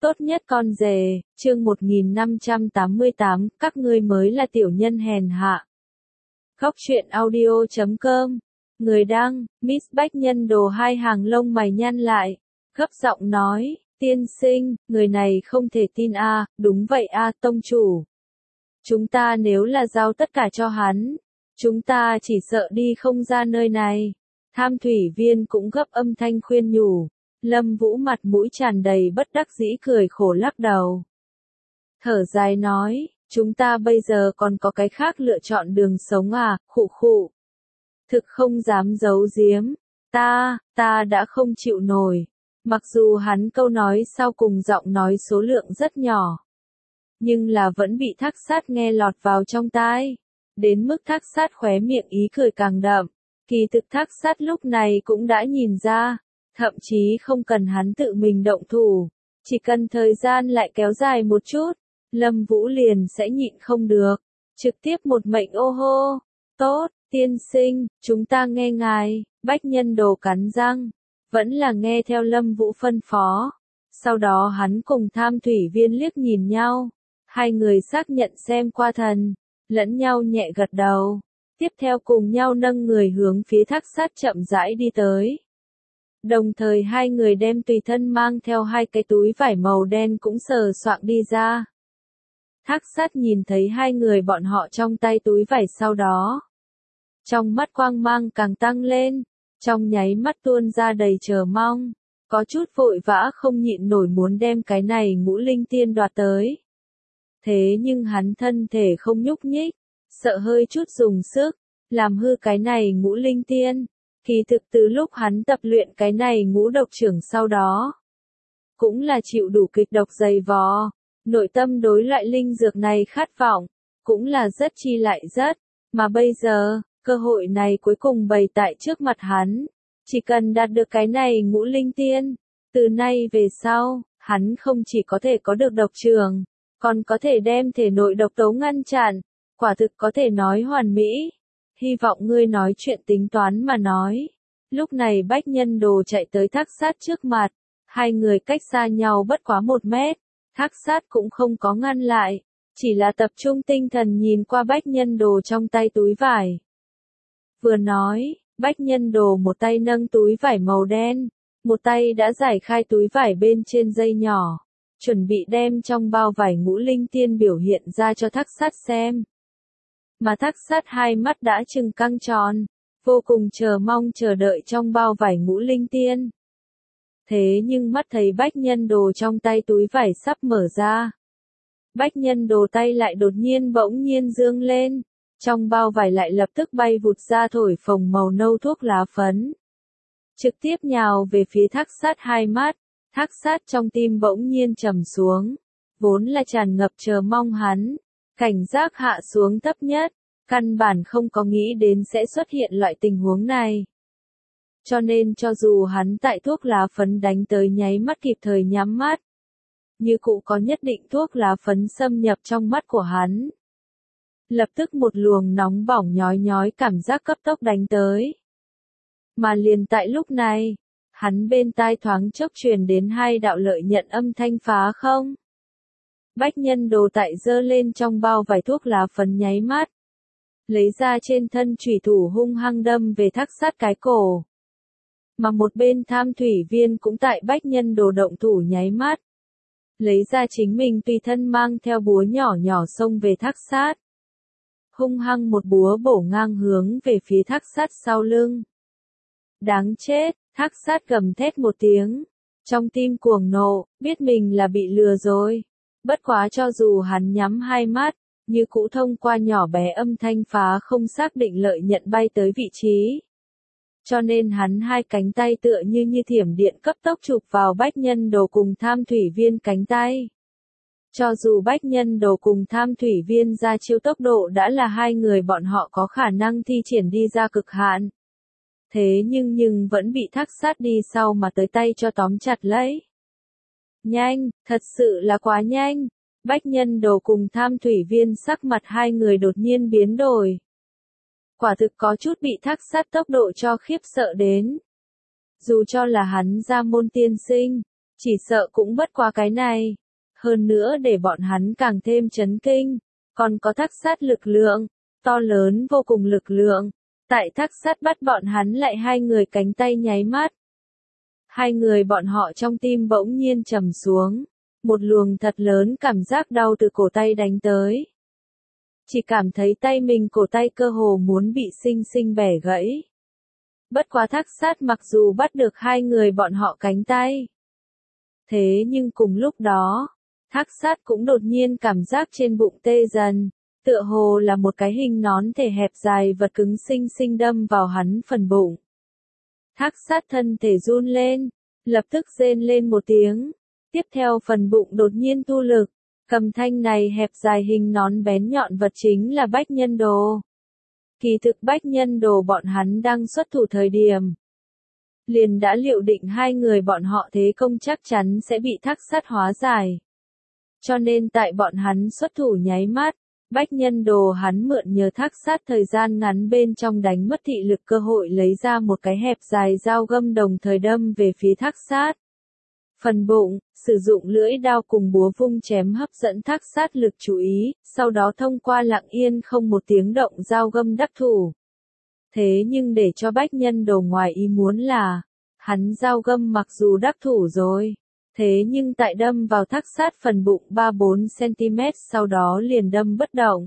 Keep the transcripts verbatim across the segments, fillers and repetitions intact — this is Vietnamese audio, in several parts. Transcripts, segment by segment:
Tốt nhất con rể, chương một nghìn năm trăm tám mươi tám, các ngươi mới là tiểu nhân hèn hạ. Góc truyện audio chấm com, người đăng, Miss Bách Nhân Đồ hai hàng lông mày nhăn lại, gấp giọng nói, tiên sinh, người này không thể tin a, à, đúng vậy a, à, tông chủ. Chúng ta nếu là giao tất cả cho hắn, chúng ta chỉ sợ đi không ra nơi này. Tham thủy viên cũng gấp âm thanh khuyên nhủ. Lâm Vũ mặt mũi tràn đầy bất đắc dĩ cười khổ lắc đầu. Thở dài nói, chúng ta bây giờ còn có cái khác lựa chọn đường sống à, khụ khụ. Thực không dám giấu giếm, ta, ta đã không chịu nổi. Mặc dù hắn câu nói sau cùng giọng nói số lượng rất nhỏ. Nhưng là vẫn bị Thác Sát nghe lọt vào trong tai. Đến mức Thác Sát khóe miệng ý cười càng đậm. Kỳ thực Thác Sát lúc này cũng đã nhìn ra. Thậm chí không cần hắn tự mình động thủ, chỉ cần thời gian lại kéo dài một chút, Lâm Vũ liền sẽ nhịn không được, trực tiếp một mệnh ô hô. Tốt, tiên sinh, chúng ta nghe ngài. Bách Nhân Đồ cắn răng, vẫn là nghe theo Lâm Vũ phân phó. Sau đó hắn cùng Tham thủy viên liếc nhìn nhau, hai người xác nhận xem qua thần, lẫn nhau nhẹ gật đầu, tiếp theo cùng nhau nâng người hướng phía Thác Sát chậm rãi đi tới. Đồng thời hai người đem tùy thân mang theo hai cái túi vải màu đen cũng sờ soạng đi ra. Thác Sát nhìn thấy hai người bọn họ trong tay túi vải sau đó. Trong mắt quang mang càng tăng lên, trong nháy mắt tuôn ra đầy chờ mong, có chút vội vã không nhịn nổi muốn đem cái này ngũ linh tiên đoạt tới. Thế nhưng hắn thân thể không nhúc nhích, sợ hơi chút dùng sức, làm hư cái này ngũ linh tiên. Kỳ thực từ lúc hắn tập luyện cái này ngũ độc trưởng sau đó, cũng là chịu đủ kịch độc dày vò, nội tâm đối loại linh dược này khát vọng, cũng là rất chi lại rất, mà bây giờ, cơ hội này cuối cùng bày tại trước mặt hắn, chỉ cần đạt được cái này ngũ linh tiên, từ nay về sau, hắn không chỉ có thể có được độc trường, còn có thể đem thể nội độc tố ngăn chặn, quả thực có thể nói hoàn mỹ. Hy vọng ngươi nói chuyện tính toán mà nói. Lúc này Bách Nhân Đồ chạy tới Thác Sát trước mặt. Hai người cách xa nhau bất quá một mét. Thác Sát cũng không có ngăn lại. Chỉ là tập trung tinh thần nhìn qua Bách Nhân Đồ trong tay túi vải. Vừa nói, Bách Nhân Đồ một tay nâng túi vải màu đen. Một tay đã giải khai túi vải bên trên dây nhỏ. Chuẩn bị đem trong bao vải ngũ linh tiên biểu hiện ra cho Thác Sát xem. Mà Thác Sát hai mắt đã trừng căng tròn, vô cùng chờ mong chờ đợi trong bao vải ngũ linh tiên. Thế nhưng mắt thấy Bách Nhân Đồ trong tay túi vải sắp mở ra. Bách Nhân Đồ tay lại đột nhiên bỗng nhiên dương lên, trong bao vải lại lập tức bay vụt ra thổi phồng màu nâu thuốc lá phấn. Trực tiếp nhào về phía Thác Sát hai mắt, Thác Sát trong tim bỗng nhiên trầm xuống, vốn là tràn ngập chờ mong hắn. Cảnh giác hạ xuống thấp nhất, căn bản không có nghĩ đến sẽ xuất hiện loại tình huống này. Cho nên cho dù hắn tại thuốc lá phấn đánh tới nháy mắt kịp thời nhắm mắt, như cụ có nhất định thuốc lá phấn xâm nhập trong mắt của hắn. Lập tức một luồng nóng bỏng nhói nhói cảm giác cấp tốc đánh tới. Mà liền tại lúc này, hắn bên tai thoáng chốc truyền đến hai đạo lợi nhận âm thanh phá không. Bách Nhân Đồ tại giơ lên trong bao vải thuốc lá phấn nháy mắt. Lấy ra trên thân chủy thủ hung hăng đâm về Thác Sát cái cổ. Mà một bên Tham thủy viên cũng tại Bách Nhân Đồ động thủ nháy mắt. Lấy ra chính mình tùy thân mang theo búa nhỏ nhỏ xông về Thác Sát. Hung hăng một búa bổ ngang hướng về phía Thác Sát sau lưng. Đáng chết, Thác Sát gầm thét một tiếng. Trong tim cuồng nộ, biết mình là bị lừa rồi. Bất quá cho dù hắn nhắm hai mắt, như cũ thông qua nhỏ bé âm thanh phá không xác định lợi nhận bay tới vị trí. Cho nên hắn hai cánh tay tựa như như thiểm điện cấp tốc chụp vào Bách Nhân Đồ cùng Tham thủy viên cánh tay. Cho dù Bách Nhân Đồ cùng Tham thủy viên ra chiêu tốc độ đã là hai người bọn họ có khả năng thi triển đi ra cực hạn. Thế nhưng nhưng vẫn bị Thác Sát đi sau mà tới tay cho tóm chặt lấy. Nhanh, thật sự là quá nhanh. Bách Nhân Đồ cùng Tham thủy viên sắc mặt hai người đột nhiên biến đổi. Quả thực có chút bị Thác Sát tốc độ cho khiếp sợ đến. Dù cho là hắn ra môn tiên sinh, Chỉ sợ cũng bất quá cái này. Hơn nữa để bọn hắn càng thêm chấn kinh, còn có Thác Sát lực lượng, to lớn vô cùng lực lượng. Tại Thác Sát bắt bọn hắn lại hai người cánh tay nháy mắt. Hai người bọn họ trong tim bỗng nhiên trầm xuống. Một luồng thật lớn cảm giác đau từ cổ tay đánh tới. Chỉ cảm thấy tay mình cổ tay cơ hồ muốn bị sinh sinh bẻ gãy. Bất quá Thác Sát mặc dù bắt được hai người bọn họ cánh tay. Thế nhưng cùng lúc đó, Thác Sát cũng đột nhiên cảm giác trên bụng tê dần. Tựa hồ là một cái hình nón thể hẹp dài vật cứng sinh sinh đâm vào hắn phần bụng. Thác Sát thân thể run lên, lập tức rên lên một tiếng. Tiếp theo phần bụng đột nhiên thu lực, cầm thanh này hẹp dài hình nón bén nhọn vật chính là Bách Nhân Đồ. Kỳ thực Bách Nhân Đồ bọn hắn đang xuất thủ thời điểm. Liền đã liệu định hai người bọn họ thế công chắc chắn sẽ bị Thác Sát hóa giải. Cho nên tại bọn hắn xuất thủ nháy mắt, Bách Nhân Đồ hắn mượn nhờ Thác Sát thời gian ngắn bên trong đánh mất thị lực cơ hội lấy ra một cái hẹp dài dao găm đồng thời đâm về phía Thác Sát. Phần bụng, sử dụng lưỡi đao cùng búa vung chém hấp dẫn Thác Sát lực chú ý, sau đó thông qua lặng yên không một tiếng động dao găm đắc thủ. Thế nhưng để cho Bách Nhân Đồ ngoài ý muốn là, hắn dao găm mặc dù đắc thủ rồi, thế nhưng tại đâm vào Thác Sát phần bụng ba bốn xăng-ti-mét sau đó liền đâm bất động.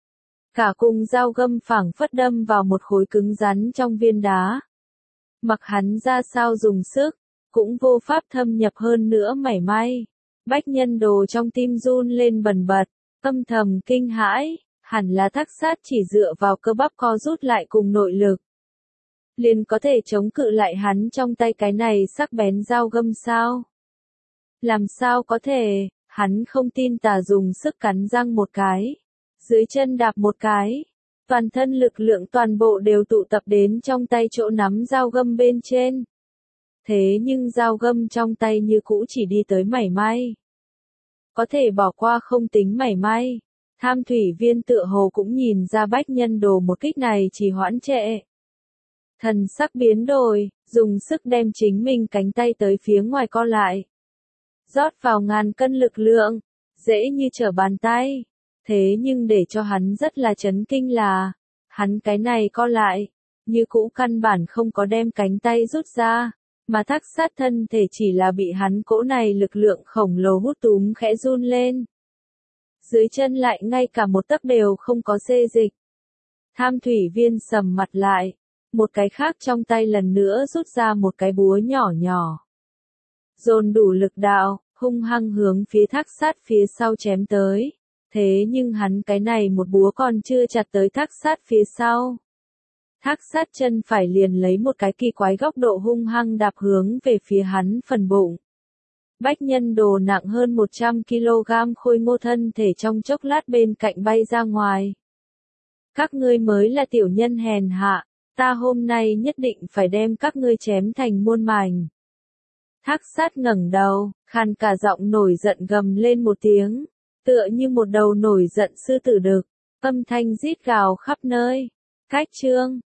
Cả cùng dao găm phảng phất đâm vào một khối cứng rắn trong viên đá. Mặc hắn ra sao dùng sức, cũng vô pháp thâm nhập hơn nữa mảy may. Bách Nhân Đồ trong tim run lên bần bật, âm thầm kinh hãi, hẳn là Thác Sát chỉ dựa vào cơ bắp co rút lại cùng nội lực. Liền có thể chống cự lại hắn trong tay cái này sắc bén dao găm sao? Làm sao có thể, hắn không tin tà dùng sức cắn răng một cái, dưới chân đạp một cái, toàn thân lực lượng toàn bộ đều tụ tập đến trong tay chỗ nắm dao găm bên trên. Thế nhưng dao găm trong tay như cũ chỉ đi tới mảy may. Có thể bỏ qua không tính mảy may. Tham thủy viên tựa hồ cũng nhìn ra Bách Nhân Đồ một kích này chỉ hoãn trệ. Thần sắc biến đổi, dùng sức đem chính mình cánh tay tới phía ngoài co lại. Rót vào ngàn cân lực lượng, dễ như trở bàn tay. Thế nhưng để cho hắn rất là chấn kinh là, hắn cái này co lại, như cũ căn bản không có đem cánh tay rút ra. Mà Thác Sát thân thể chỉ là bị hắn cỗ này lực lượng khổng lồ hút túm khẽ run lên. Dưới chân lại ngay cả một tấc đều không có xê dịch. Tham thủy viên sầm mặt lại, một cái khác trong tay lần nữa rút ra một cái búa nhỏ nhỏ. Dồn đủ lực đạo, hung hăng hướng phía Thác Sát phía sau chém tới. Thế nhưng hắn cái này một búa còn chưa chặt tới Thác Sát phía sau. Thác Sát chân phải liền lấy một cái kỳ quái góc độ hung hăng đạp hướng về phía hắn phần bụng. Bách Nhân Đồ nặng hơn một trăm ki lô gam khôi ngô thân thể trong chốc lát bên cạnh bay ra ngoài. Các ngươi mới là tiểu nhân hèn hạ, ta hôm nay nhất định phải đem các ngươi chém thành muôn mảnh. Thác Sát ngẩng đầu, khàn cả giọng nổi giận gầm lên một tiếng, tựa như một đầu nổi giận sư tử đực, âm thanh rít gào khắp nơi. Cách chương